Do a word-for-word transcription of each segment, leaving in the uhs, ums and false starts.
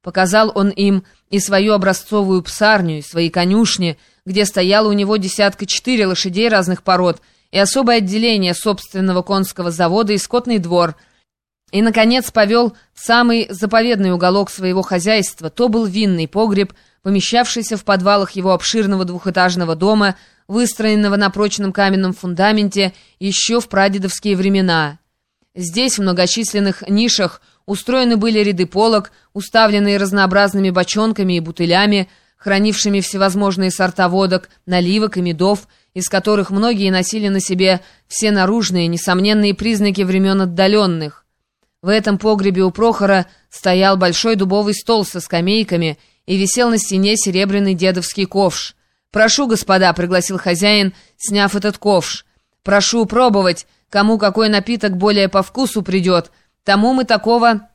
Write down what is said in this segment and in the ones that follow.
Показал он им и свою образцовую псарню, и свои конюшни, где стояло у него десятка четыре лошадей разных пород, и особое отделение собственного конского завода и скотный двор, и, наконец, повел в самый заповедный уголок своего хозяйства. То был винный погреб, помещавшийся в подвалах его обширного двухэтажного дома, выстроенного на прочном каменном фундаменте еще в прадедовские времена. Здесь, в многочисленных нишах, устроены были ряды полок, уставленные разнообразными бочонками и бутылями, хранившими всевозможные сорта водок, наливок и медов, из которых многие носили на себе все наружные, несомненные признаки времен отдаленных. В этом погребе у Прохора стоял большой дубовый стол со скамейками и висел на стене серебряный дедовский ковш. «Прошу, господа», — пригласил хозяин, сняв этот ковш. «Прошу пробовать, кому какой напиток более по вкусу придет, тому мы такого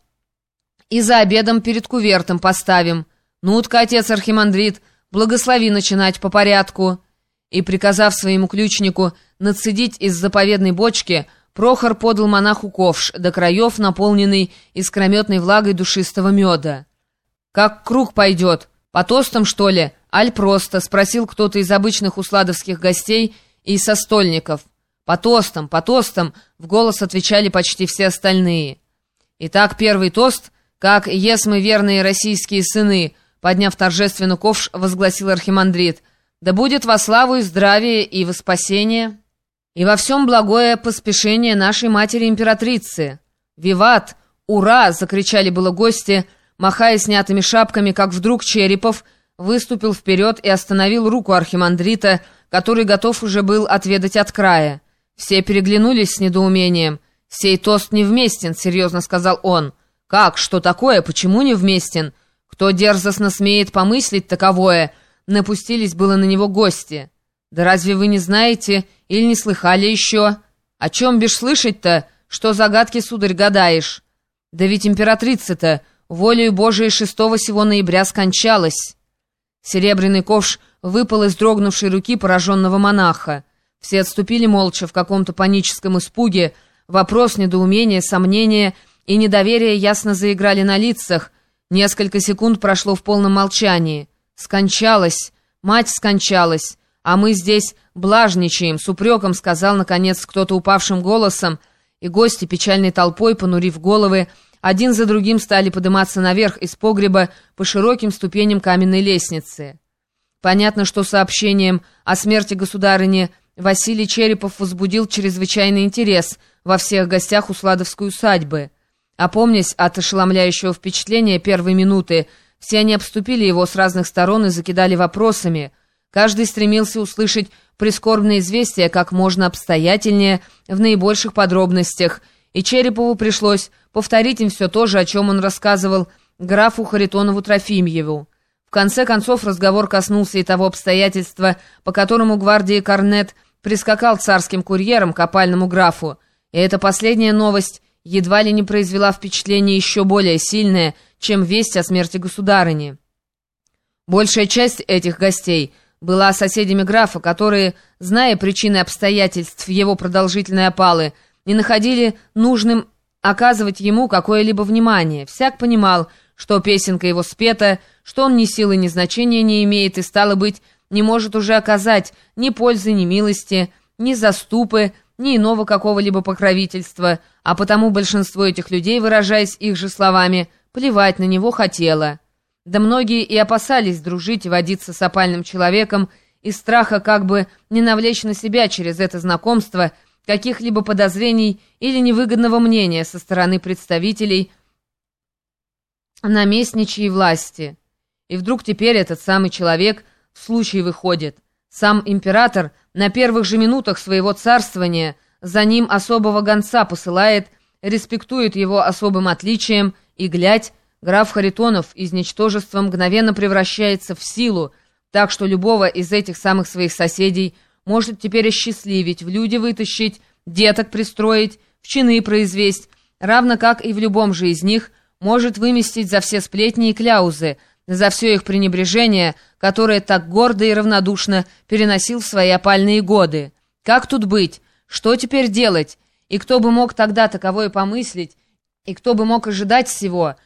и за обедом перед кувертом поставим. Ну-тка, отец архимандрит, благослови начинать по порядку». И, приказав своему ключнику нацедить из заповедной бочки, Прохор подал монаху ковш, до краев наполненный искрометной влагой душистого меда. «Как круг пойдет? По тостам, что ли? Аль просто?» — спросил кто-то из обычных усладовских гостей и со стольников. «По тостам, по тостам!» — в голос отвечали почти все остальные. Итак, первый тост, как «Ес мы верные российские сыны», подняв торжественно ковш, возгласил архимандрит: «Да будет во славу и здравие, и во спасение, и во всем благое поспешение нашей матери-императрицы». «Виват! Ура!» — закричали было гости, махая снятыми шапками, как вдруг Черепов выступил вперед и остановил руку архимандрита, который готов уже был отведать от края. Все переглянулись с недоумением. «Сей тост невместен», — серьезно сказал он. «Как? Что такое? Почему невместен? Кто дерзостно смеет помыслить таковое?» Напустились было на него гости. «Да разве вы не знаете или не слыхали еще? О чем бишь слышать-то? Что загадки, сударь, гадаешь? Да ведь императрица-то волею Божией шестого сего ноября скончалась». Серебряный ковш выпал из дрогнувшей руки пораженного монаха. Все отступили молча в каком-то паническом испуге. Вопрос, недоумение, сомнение и недоверие ясно заиграли на лицах. Несколько секунд прошло в полном молчании. «Скончалась, мать скончалась, а мы здесь блажничаем», — с упреком сказал, наконец, кто-то упавшим голосом, и гости, печальной толпой, понурив головы, один за другим стали подниматься наверх из погреба по широким ступеням каменной лестницы. Понятно, что сообщением о смерти государыни Василий Черепов возбудил чрезвычайный интерес во всех гостях Усладовской усадьбы. Опомнясь от ошеломляющего впечатления первой минуты, все они обступили его с разных сторон и закидали вопросами. Каждый стремился услышать прискорбное известие как можно обстоятельнее, в наибольших подробностях, и Черепову пришлось повторить им все то же, о чем он рассказывал графу Харитонову Трофимьеву. В конце концов разговор коснулся и того обстоятельства, по которому гвардии корнет прискакал царским курьером к опальному графу, и эта последняя новость едва ли не произвела впечатление еще более сильное, чем весть о смерти государыни. Большая часть этих гостей была соседями графа, которые, зная причины обстоятельств его продолжительной опалы, не находили нужным оказывать ему какое-либо внимание. Всяк понимал, что песенка его спета, что он ни силы, ни значения не имеет и, стало быть, не может уже оказать ни пользы, ни милости, ни заступы, ни иного какого-либо покровительства, а потому большинство этих людей, выражаясь их же словами, плевать на него хотело. Да многие и опасались дружить и водиться с опальным человеком из страха как бы не навлечь на себя через это знакомство каких-либо подозрений или невыгодного мнения со стороны представителей наместничьей власти. И вдруг теперь этот самый человек в случай выходит. Сам император на первых же минутах своего царствования за ним особого гонца посылает, респектует его особым отличием, и, глядь, граф Харитонов из ничтожества мгновенно превращается в силу, так что любого из этих самых своих соседей может теперь осчастливить, в люди вытащить, деток пристроить, в чины произвесть, равно как и в любом же из них может выместить за все сплетни и кляузы, за все их пренебрежение, которое так гордо и равнодушно переносил в свои опальные годы. Как тут быть? Что теперь делать? И кто бы мог тогда таковое помыслить, и кто бы мог ожидать всего,